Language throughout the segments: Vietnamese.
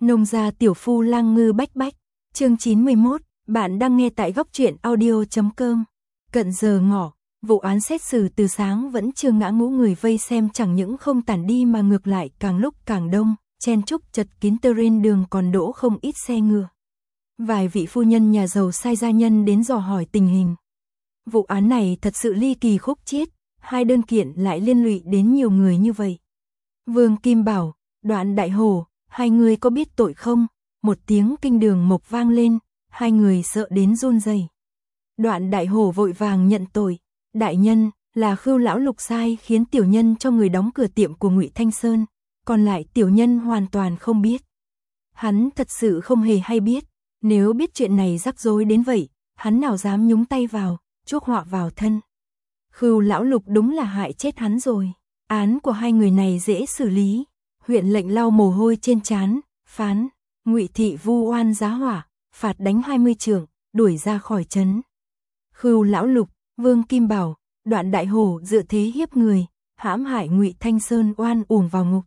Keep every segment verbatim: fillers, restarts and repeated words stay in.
Nông gia tiểu phu lang ngư bách bách, chương chín mươi mốt, bạn đang nghe tại góc truyện audio chấm com. Cận giờ ngọ, vụ án xét xử từ sáng vẫn chưa ngã ngũ, người vây xem chẳng những không tản đi mà ngược lại càng lúc càng đông, chen chúc chật kín trên đường còn đỗ không ít xe ngựa. Vài vị phu nhân nhà giàu sai gia nhân đến dò hỏi tình hình. Vụ án này thật sự ly kỳ khúc chiết, hai đơn kiện lại liên lụy đến nhiều người như vậy. Vương Kim bảo, Đoạn Đại Hổ, hai người có biết tội không? Một tiếng kinh đường mộc vang lên, hai người sợ đến run rẩy. Đoạn Đại Hổ vội vàng nhận tội, đại nhân, là Khưu lão Lục sai khiến tiểu nhân cho người đóng cửa tiệm của Ngụy Thanh Sơn, còn lại tiểu nhân hoàn toàn không biết. Hắn thật sự không hề hay biết, nếu biết chuyện này rắc rối đến vậy, hắn nào dám nhúng tay vào, chuốc họa vào thân. Khưu lão Lục đúng là hại chết hắn rồi, án của hai người này dễ xử lý. Huyện lệnh lau mồ hôi trên trán, phán, Ngụy thị vu oan giá hỏa, phạt đánh hai mươi trượng, đuổi ra khỏi trấn. Khưu lão Lục, Vương Kim bảo, Đoạn Đại Hổ dựa thế hiếp người, hãm hại Ngụy Thanh Sơn oan uổng vào ngục.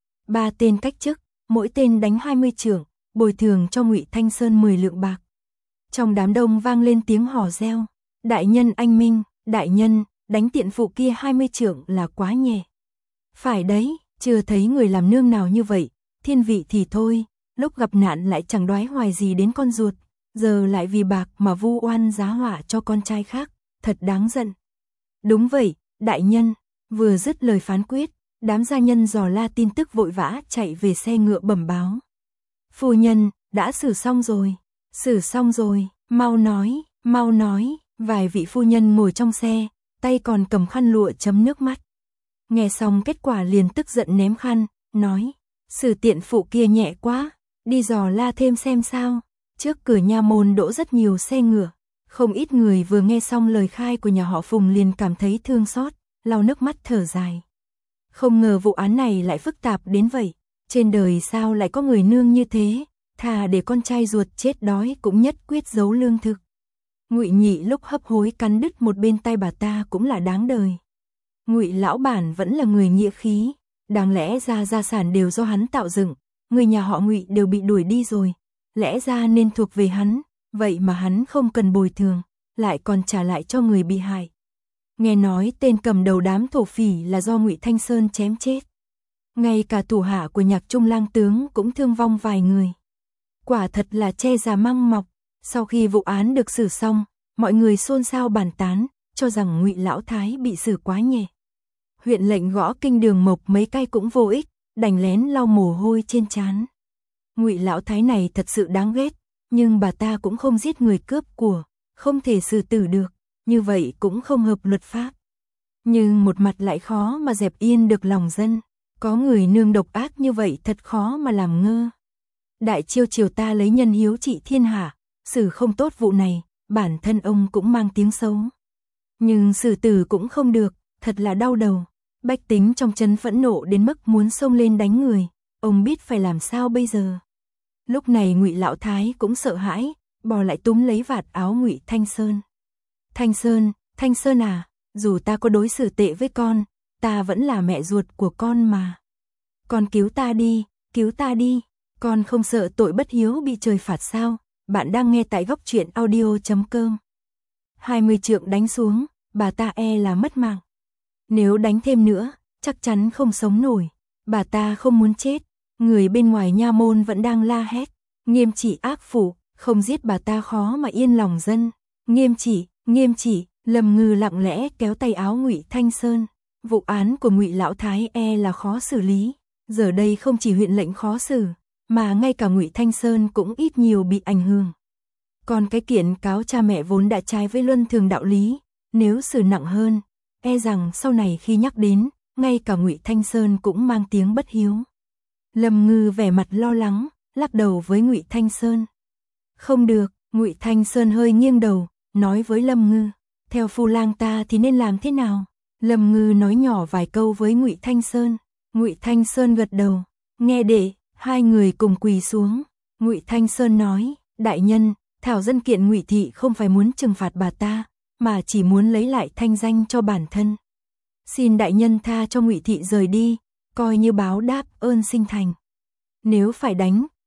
Ba tên cách chức, mỗi tên đánh hai mươi trượng, bồi thường cho Ngụy Thanh Sơn mười lượng bạc. Trong đám đông vang lên tiếng hò reo, đại nhân anh minh, đại nhân, đánh tiện phụ kia hai mươi trượng là quá nhẹ. Phải đấy, chưa thấy người làm nương nào như vậy, thiên vị thì thôi, lúc gặp nạn lại chẳng đoái hoài gì đến con ruột, giờ lại vì bạc mà vu oan giá họa cho con trai khác, thật đáng giận. Đúng vậy, đại nhân, vừa dứt lời phán quyết, đám gia nhân dò la tin tức vội vã chạy về xe ngựa bẩm báo. Phu nhân, đã xử xong rồi, xử xong rồi, mau nói, mau nói, vài vị phu nhân ngồi trong xe, tay còn cầm khăn lụa chấm nước mắt. Nghe xong kết quả liền tức giận ném khăn, nói, xử tiện phụ kia nhẹ quá, đi dò la thêm xem sao. Trước cửa nha môn đỗ rất nhiều xe ngựa, không ít người vừa nghe xong lời khai của nhà họ Phùng liền cảm thấy thương xót, lau nước mắt thở dài. Không ngờ vụ án này lại phức tạp đến vậy, trên đời sao lại có người nương như thế, thà để con trai ruột chết đói cũng nhất quyết giấu lương thực. Ngụy Nhị lúc hấp hối cắn đứt một bên tay bà ta cũng là đáng đời. Ngụy lão bản vẫn là người nghĩa khí, đáng lẽ ra gia sản đều do hắn tạo dựng, người nhà họ Ngụy đều bị đuổi đi rồi, lẽ ra nên thuộc về hắn, vậy mà hắn không cần bồi thường, lại còn trả lại cho người bị hại. Nghe nói tên cầm đầu đám thổ phỉ là do Ngụy Thanh Sơn chém chết. Ngay cả thủ hạ của Nhạc Trung lang tướng cũng thương vong vài người. Quả thật là che già măng mọc. Sau khi vụ án được xử xong, mọi người xôn xao bàn tán, cho rằng Ngụy lão thái bị xử quá nhẹ. Huyện lệnh gõ kinh đường mộc mấy cái cũng vô ích, đành lén lau mồ hôi trên trán. Ngụy lão thái này thật sự đáng ghét, nhưng bà ta cũng không giết người cướp của, không thể xử tử được, như vậy cũng không hợp luật pháp. Nhưng một mặt lại khó mà dẹp yên được lòng dân, có người nương độc ác như vậy thật khó mà làm ngơ. Đại chiêu triều ta lấy nhân hiếu trị thiên hạ, xử không tốt vụ này, bản thân ông cũng mang tiếng xấu. Nhưng xử tử cũng không được, thật là đau đầu. Bách tính trong trấn phẫn nộ đến mức muốn xông lên đánh người, ông biết phải làm sao bây giờ. Lúc này Ngụy lão thái cũng sợ hãi, bò lại túm lấy vạt áo Ngụy Thanh Sơn. Thanh Sơn, Thanh Sơn à, dù ta có đối xử tệ với con, ta vẫn là mẹ ruột của con mà. Con cứu ta đi, cứu ta đi, con không sợ tội bất hiếu bị trời phạt sao? Bạn đang nghe tại góc truyện audio chấm com. hai mươi trượng đánh xuống, bà ta e là mất mạng. Nếu đánh thêm nữa, chắc chắn không sống nổi. Bà ta không muốn chết. Người bên ngoài nha môn vẫn đang la hét. Nghiêm trị ác phụ, không giết bà ta khó mà yên lòng dân. Nghiêm trị, nghiêm trị, Lâm Ngư lặng lẽ kéo tay áo Ngụy Thanh Sơn. Vụ án của Ngụy lão thái e là khó xử lý. Giờ đây không chỉ huyện lệnh khó xử, mà ngay cả Ngụy Thanh Sơn cũng ít nhiều bị ảnh hưởng. Còn cái kiện cáo cha mẹ vốn đã trái với luân thường đạo lý, nếu xử nặng hơn, e rằng sau này khi nhắc đến, ngay cả Ngụy Thanh Sơn cũng mang tiếng bất hiếu. Lâm Ngư vẻ mặt lo lắng, lắc đầu với Ngụy Thanh Sơn. Không được, Ngụy Thanh Sơn hơi nghiêng đầu, nói với Lâm Ngư, theo phu lang ta thì nên làm thế nào? Lâm Ngư nói nhỏ vài câu với Ngụy Thanh Sơn. Ngụy Thanh Sơn gật đầu, nghe để, hai người cùng quỳ xuống. Ngụy Thanh Sơn nói, đại nhân, thảo dân kiện Ngụy thị không phải muốn trừng phạt bà ta, mà chỉ muốn lấy lại thanh danh cho bản thân. Xin đại nhân tha cho Ngụy thị rời đi, coi như báo đáp ơn sinh thành. Nếu phải đánh,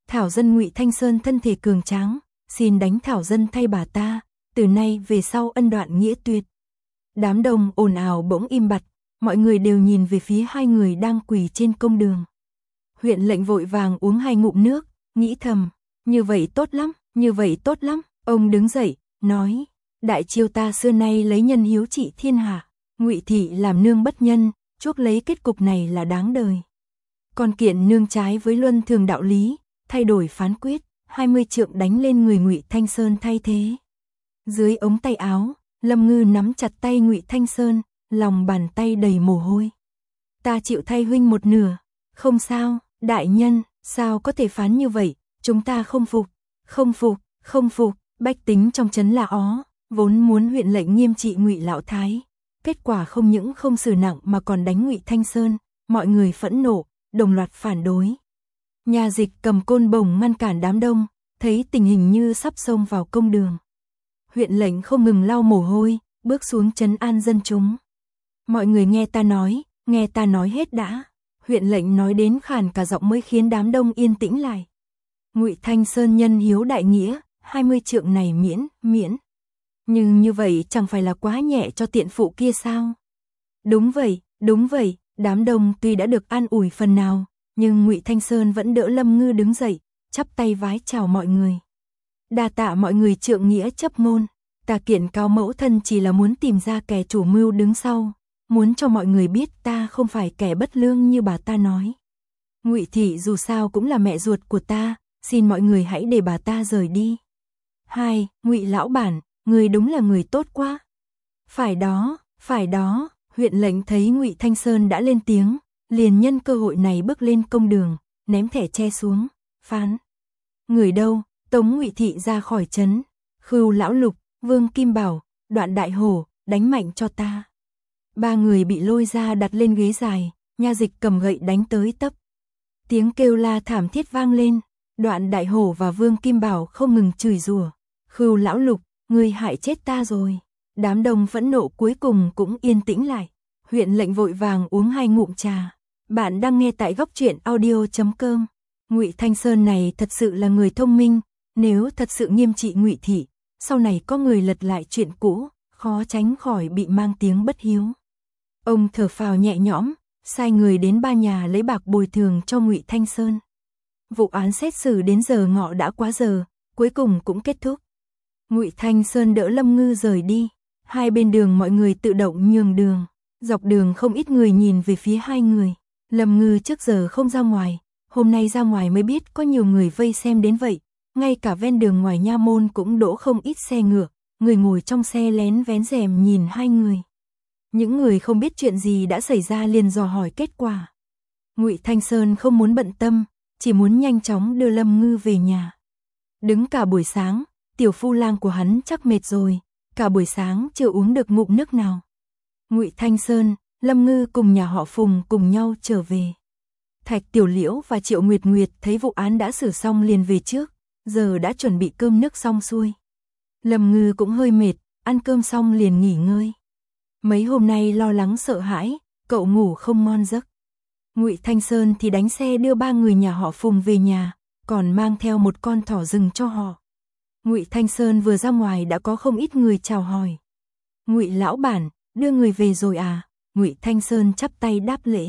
Thảo dân Ngụy Thanh Sơn thân thể cường tráng, xin đánh Thảo dân thay bà ta, từ nay về sau ân đoạn nghĩa tuyệt. Đám đông ồn ào bỗng im bặt, mọi người đều nhìn về phía hai người đang quỳ trên công đường. Huyện lệnh vội vàng uống hai ngụm nước, nghĩ thầm, như vậy tốt lắm, như vậy tốt lắm. Ông đứng dậy, nói, đại triều ta xưa nay lấy nhân hiếu trị thiên hạ, Ngụy thị làm nương bất nhân, chuốc lấy kết cục này là đáng đời. Còn kiện nương trái với luân thường đạo lý, thay đổi phán quyết, hai mươi trượng đánh lên người Ngụy Thanh Sơn thay thế. Dưới ống tay áo, Lâm Ngư nắm chặt tay Ngụy Thanh Sơn, lòng bàn tay đầy mồ hôi. Ta chịu thay huynh một nửa, không sao, đại nhân, sao có thể phán như vậy, chúng ta không phục, không phục, không phục. Bách tính trong trấn là ó, vốn muốn huyện lệnh nghiêm trị Ngụy lão thái, kết quả không những không xử nặng mà còn đánh Ngụy Thanh Sơn, mọi người phẫn nộ, đồng loạt phản đối. Nhà dịch cầm côn bổng ngăn cản đám đông, thấy tình hình như sắp xông vào công đường. Huyện lệnh không ngừng lau mồ hôi, bước xuống trấn an dân chúng. Mọi người nghe ta nói, nghe ta nói hết đã. Huyện lệnh nói đến khàn cả giọng mới khiến đám đông yên tĩnh lại. Ngụy Thanh Sơn nhân hiếu đại nghĩa, hai mươi trượng này miễn, miễn. Nhưng như vậy chẳng phải là quá nhẹ cho tiện phụ kia sao? Đúng vậy, đúng vậy, đám đông tuy đã được an ủi phần nào, nhưng Ngụy Thanh Sơn vẫn đỡ Lâm Ngư đứng dậy, chắp tay vái chào mọi người. Đa tạ mọi người trượng nghĩa chấp ngôn, ta kiện cáo mẫu thân chỉ là muốn tìm ra kẻ chủ mưu đứng sau, muốn cho mọi người biết ta không phải kẻ bất lương như bà ta nói. Ngụy thị dù sao cũng là mẹ ruột của ta, xin mọi người hãy để bà ta rời đi. Hai, Ngụy lão bản, người đúng là người tốt quá. Phải đó, phải đó, huyện lệnh thấy Ngụy Thanh Sơn đã lên tiếng, liền nhân cơ hội này bước lên công đường, ném thẻ tre xuống, phán. Người đâu, tống Ngụy thị ra khỏi trấn, Khưu lão Lục, Vương Kim Bảo, Đoạn Đại Hổ, đánh mạnh cho ta. Ba người bị lôi ra đặt lên ghế dài, nha dịch cầm gậy đánh tới tấp. Tiếng kêu la thảm thiết vang lên, Đoạn Đại Hổ và Vương Kim Bảo không ngừng chửi rủa. Khưu lão Lục, ngươi hại chết ta rồi. Đám đông phẫn nộ cuối cùng cũng yên tĩnh lại. Huyện lệnh vội vàng uống hai ngụm trà. Bạn đang nghe tại góc truyện audio chấm com. Ngụy Thanh Sơn này thật sự là người thông minh, nếu thật sự nghiêm trị Ngụy thị, sau này có người lật lại chuyện cũ, khó tránh khỏi bị mang tiếng bất hiếu. Ông thở phào nhẹ nhõm, sai người đến ba nhà lấy bạc bồi thường cho Ngụy Thanh Sơn. Vụ án xét xử đến giờ ngọ đã quá giờ, cuối cùng cũng kết thúc. Ngụy Thanh Sơn đỡ Lâm Ngư rời đi, hai bên đường mọi người tự động nhường đường, dọc đường không ít người nhìn về phía hai người. Lâm Ngư trước giờ không ra ngoài, hôm nay ra ngoài mới biết có nhiều người vây xem đến vậy, ngay cả ven đường ngoài nha môn cũng đỗ không ít xe ngựa, người ngồi trong xe lén vén rèm nhìn hai người. Những người không biết chuyện gì đã xảy ra liền dò hỏi kết quả. Ngụy Thanh Sơn không muốn bận tâm, chỉ muốn nhanh chóng đưa Lâm Ngư về nhà. Đứng cả buổi sáng, tiểu phu lang của hắn chắc mệt rồi, cả buổi sáng chưa uống được ngụm nước nào. Ngụy Thanh Sơn, Lâm Ngư cùng nhà họ Phùng cùng nhau trở về. Thạch Tiểu Liễu và Triệu Nguyệt Nguyệt thấy vụ án đã xử xong liền về trước, giờ đã chuẩn bị cơm nước xong xuôi. Lâm Ngư cũng hơi mệt, ăn cơm xong liền nghỉ ngơi. Mấy hôm nay lo lắng sợ hãi, cậu ngủ không ngon giấc. Ngụy Thanh Sơn thì đánh xe đưa ba người nhà họ Phùng về nhà, còn mang theo một con thỏ rừng cho họ. Ngụy Thanh Sơn vừa ra ngoài đã có không ít người chào hỏi. Ngụy lão bản, đưa người về rồi à? Ngụy Thanh Sơn chắp tay đáp lễ.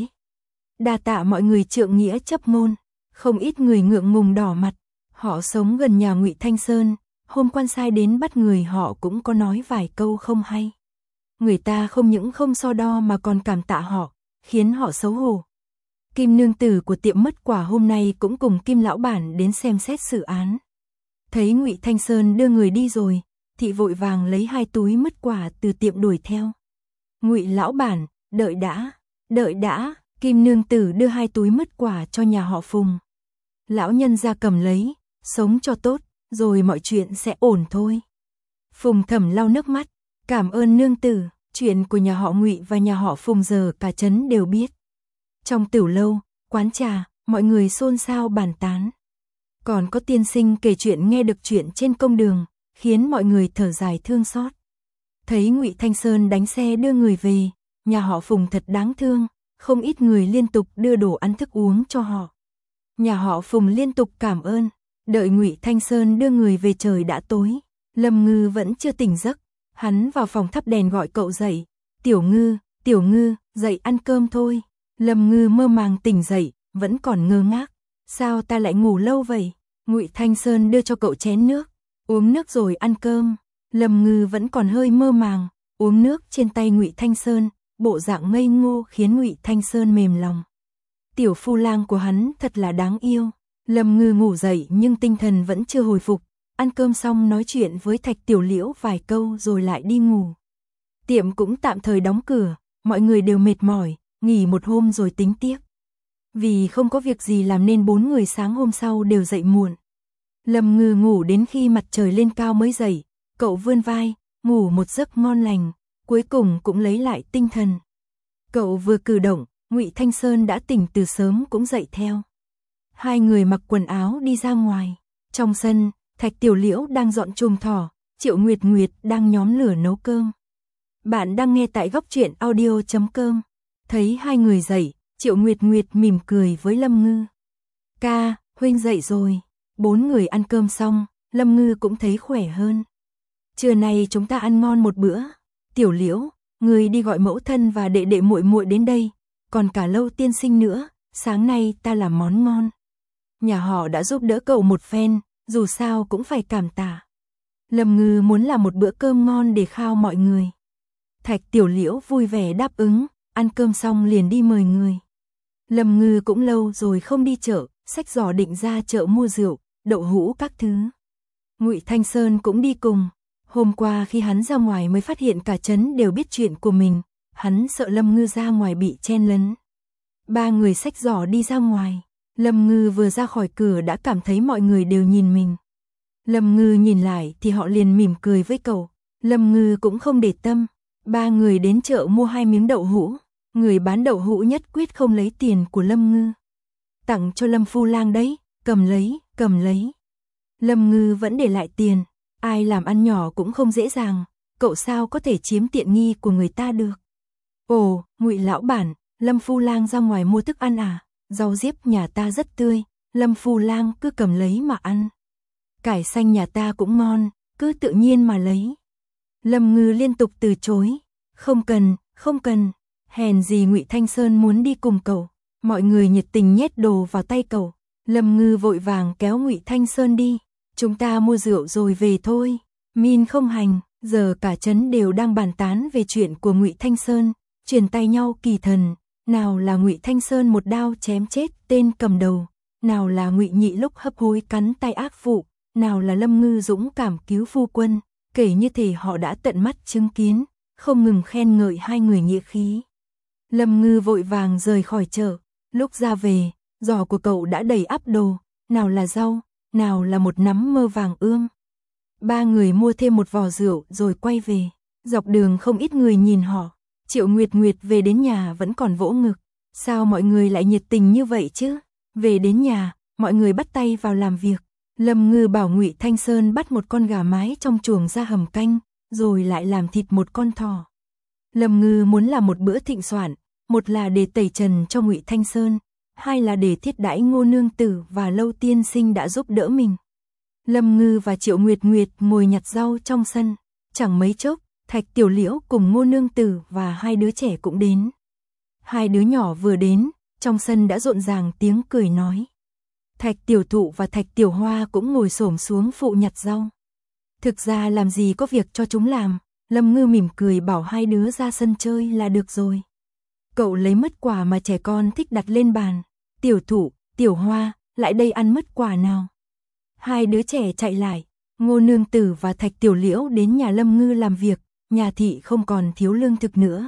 Đa tạ mọi người trượng nghĩa chấp ngôn. Không ít người ngượng ngùng đỏ mặt. Họ sống gần nhà Ngụy Thanh Sơn, hôm quan sai đến bắt người họ cũng có nói vài câu không hay. Người ta không những không so đo mà còn cảm tạ họ, khiến họ xấu hổ. Kim nương tử của tiệm mứt quả hôm nay cũng cùng Kim lão bản đến xem xét xử án. Thấy Ngụy Thanh Sơn đưa người đi rồi, thị vội vàng lấy hai túi mứt quả từ tiệm đuổi theo. Ngụy lão bản, đợi đã, đợi đã, Kim nương tử đưa hai túi mứt quả cho nhà họ Phùng. Lão nhân ra cầm lấy, sống cho tốt, rồi mọi chuyện sẽ ổn thôi. Phùng Thẩm lau nước mắt, cảm ơn nương tử, chuyện của nhà họ Ngụy và nhà họ Phùng giờ cả trấn đều biết. Trong tiểu lâu, quán trà, mọi người xôn xao bàn tán. Còn có tiên sinh kể chuyện nghe được chuyện trên công đường, khiến mọi người thở dài thương xót. Thấy Ngụy Thanh Sơn đánh xe đưa người về, nhà họ Phùng thật đáng thương, không ít người liên tục đưa đồ ăn thức uống cho họ. Nhà họ Phùng liên tục cảm ơn, đợi Ngụy Thanh Sơn đưa người về trời đã tối. Lâm Ngư vẫn chưa tỉnh giấc, hắn vào phòng thắp đèn gọi cậu dậy. Tiểu Ngư, Tiểu Ngư, dậy ăn cơm thôi. Lâm Ngư mơ màng tỉnh dậy, vẫn còn ngơ ngác. Sao ta lại ngủ lâu vậy? Ngụy Thanh Sơn đưa cho cậu chén nước, uống nước rồi ăn cơm. Lâm Ngư vẫn còn hơi mơ màng, uống nước trên tay Ngụy Thanh Sơn, bộ dạng ngây ngô khiến Ngụy Thanh Sơn mềm lòng. Tiểu phu lang của hắn thật là đáng yêu. Lâm Ngư ngủ dậy nhưng tinh thần vẫn chưa hồi phục, ăn cơm xong nói chuyện với Thạch Tiểu Liễu vài câu rồi lại đi ngủ. Tiệm cũng tạm thời đóng cửa, mọi người đều mệt mỏi, nghỉ một hôm rồi tính tiếp. Vì không có việc gì làm nên bốn người sáng hôm sau đều dậy muộn. Lâm Ngư ngủ đến khi mặt trời lên cao mới dậy, cậu vươn vai, ngủ một giấc ngon lành, cuối cùng cũng lấy lại tinh thần. Cậu vừa cử động, Ngụy Thanh Sơn đã tỉnh từ sớm cũng dậy theo. Hai người mặc quần áo đi ra ngoài. Trong sân, Thạch Tiểu Liễu đang dọn chùm thỏ, Triệu Nguyệt Nguyệt đang nhóm lửa nấu cơm. Bạn đang nghe tại góc truyện audio chấm com. Thấy hai người dậy, Triệu Nguyệt Nguyệt mỉm cười với Lâm Ngư. Ca, huynh dậy rồi. Bốn người ăn cơm xong, Lâm Ngư cũng thấy khỏe hơn. Trưa nay chúng ta ăn ngon một bữa. Tiểu Liễu, người đi gọi mẫu thân và đệ đệ muội muội đến đây, còn cả Lâu tiên sinh nữa, sáng nay ta làm món ngon. Nhà họ đã giúp đỡ cậu một phen, dù sao cũng phải cảm tạ. Lâm Ngư muốn làm một bữa cơm ngon để khao mọi người. Thạch Tiểu Liễu vui vẻ đáp ứng, ăn cơm xong liền đi mời người. Lâm Ngư cũng lâu rồi không đi chợ, xách giỏ định ra chợ mua rượu, đậu hũ các thứ. Ngụy Thanh Sơn cũng đi cùng. Hôm qua khi hắn ra ngoài mới phát hiện cả trấn đều biết chuyện của mình, hắn sợ Lâm Ngư ra ngoài bị chen lấn. Ba người xách giỏ đi ra ngoài. Lâm Ngư vừa ra khỏi cửa đã cảm thấy mọi người đều nhìn mình. Lâm Ngư nhìn lại thì họ liền mỉm cười với cậu. Lâm Ngư cũng không để tâm. Ba người đến chợ mua hai miếng đậu hũ. Người bán đậu hũ nhất quyết không lấy tiền của Lâm Ngư. Tặng cho Lâm phu lang đấy, cầm lấy, cầm lấy. Lâm Ngư vẫn để lại tiền. Ai làm ăn nhỏ cũng không dễ dàng, cậu sao có thể chiếm tiện nghi của người ta được. Ồ, Ngụy lão bản, Lâm phu lang ra ngoài mua thức ăn à? Rau diếp nhà ta rất tươi, Lâm phu lang cứ cầm lấy mà ăn. Cải xanh nhà ta cũng ngon, cứ tự nhiên mà lấy. Lâm Ngư liên tục từ chối. Không cần, không cần. Hèn gì Ngụy Thanh Sơn muốn đi cùng cậu. Mọi người nhiệt tình nhét đồ vào tay cậu. Lâm Ngư vội vàng kéo Ngụy Thanh Sơn đi. Chúng ta mua rượu rồi về thôi. Min không hành, giờ cả trấn đều đang bàn tán về chuyện của Ngụy Thanh Sơn, truyền tay nhau kỳ thần. Nào là Ngụy Thanh Sơn một đao chém chết tên cầm đầu, nào là Ngụy Nhị lúc hấp hối cắn tay ác phụ, nào là Lâm Ngư dũng cảm cứu phu quân, kể như thể họ đã tận mắt chứng kiến, không ngừng khen ngợi hai người nghĩa khí. Lâm Ngư vội vàng rời khỏi chợ, lúc ra về, giỏ của cậu đã đầy ắp đồ, nào là rau, nào là một nắm mơ vàng ươm. Ba người mua thêm một vò rượu rồi quay về, dọc đường không ít người nhìn họ. Triệu Nguyệt Nguyệt về đến nhà vẫn còn vỗ ngực, sao mọi người lại nhiệt tình như vậy chứ? Về đến nhà, mọi người bắt tay vào làm việc. Lâm Ngư bảo Ngụy Thanh Sơn bắt một con gà mái trong chuồng ra hầm canh, rồi lại làm thịt một con thỏ. Lâm Ngư muốn làm một bữa thịnh soạn, một là để tẩy trần cho Ngụy Thanh Sơn, hai là để thiết đãi Ngô nương tử và Lâu tiên sinh đã giúp đỡ mình. Lâm Ngư và Triệu Nguyệt Nguyệt ngồi nhặt rau trong sân, chẳng mấy chốc, Thạch Tiểu Liễu cùng Ngô nương tử và hai đứa trẻ cũng đến. Hai đứa nhỏ vừa đến, trong sân đã rộn ràng tiếng cười nói. Thạch Tiểu Thụ và Thạch Tiểu Hoa cũng ngồi xổm xuống phụ nhặt rau. Thực ra làm gì có việc cho chúng làm, Lâm Ngư mỉm cười bảo hai đứa ra sân chơi là được rồi. Cậu lấy mứt quả mà trẻ con thích đặt lên bàn. Tiểu Thụ, Tiểu Hoa, lại đây ăn mứt quả nào. Hai đứa trẻ chạy lại, Ngô nương tử và Thạch Tiểu Liễu đến nhà Lâm Ngư làm việc, nhà thị không còn thiếu lương thực nữa.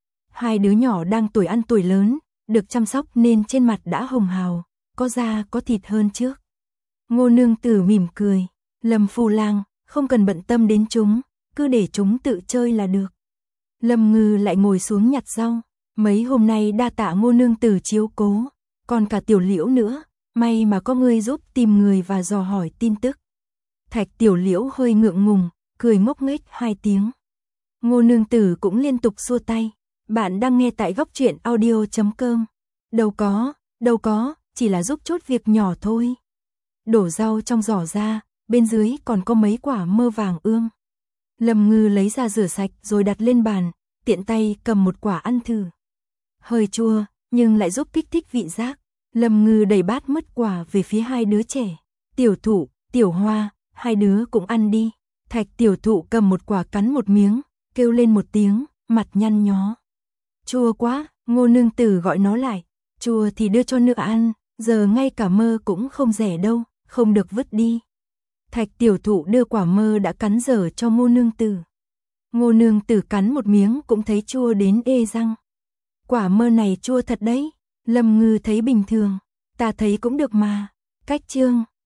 Hai đứa nhỏ đang tuổi ăn tuổi lớn, được chăm sóc nên trên mặt đã hồng hào, có da có thịt hơn trước. Ngô nương tử mỉm cười, Lâm phu lang, không cần bận tâm đến chúng, cứ để chúng tự chơi là được. Lâm Ngư lại ngồi xuống nhặt rau, mấy hôm nay đa tạ Ngô nương tử chiếu cố, còn cả Tiểu Liễu nữa, may mà có người giúp tìm người và dò hỏi tin tức. Thạch Tiểu Liễu hơi ngượng ngùng, cười ngốc nghếch hai tiếng. Ngô nương tử cũng liên tục xua tay. Bạn đang nghe tại góc truyện audio chấm com. Đâu có, đâu có, chỉ là giúp chút việc nhỏ thôi. Đổ rau trong giỏ ra, bên dưới còn có mấy quả mơ vàng ươm. Lâm Ngư lấy ra rửa sạch rồi đặt lên bàn, tiện tay cầm một quả ăn thử. Hơi chua, nhưng lại giúp kích thích vị giác. Lâm Ngư đẩy bát mứt quả về phía hai đứa trẻ. Tiểu Thụ, Tiểu Hoa, hai đứa cũng ăn đi. Thạch Tiểu Thụ cầm một quả cắn một miếng, kêu lên một tiếng, mặt nhăn nhó. Chua quá, Ngô nương tử gọi nó lại. Chua thì đưa cho nữa ăn, giờ ngay cả mơ cũng không rẻ đâu, không được vứt đi. Thạch Tiểu Thụ đưa quả mơ đã cắn dở cho Ngô nương tử. Ngô nương tử cắn một miếng cũng thấy chua đến ê răng. Quả mơ này chua thật đấy. Lâm Ngư thấy bình thường, ta thấy cũng được mà. Cách chương